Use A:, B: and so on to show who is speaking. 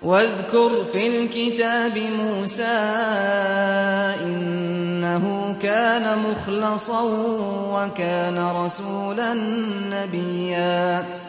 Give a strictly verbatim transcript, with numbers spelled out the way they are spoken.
A: واذكر في الكتاب موسى إنه كان مخلصا وكان رسولا نبيا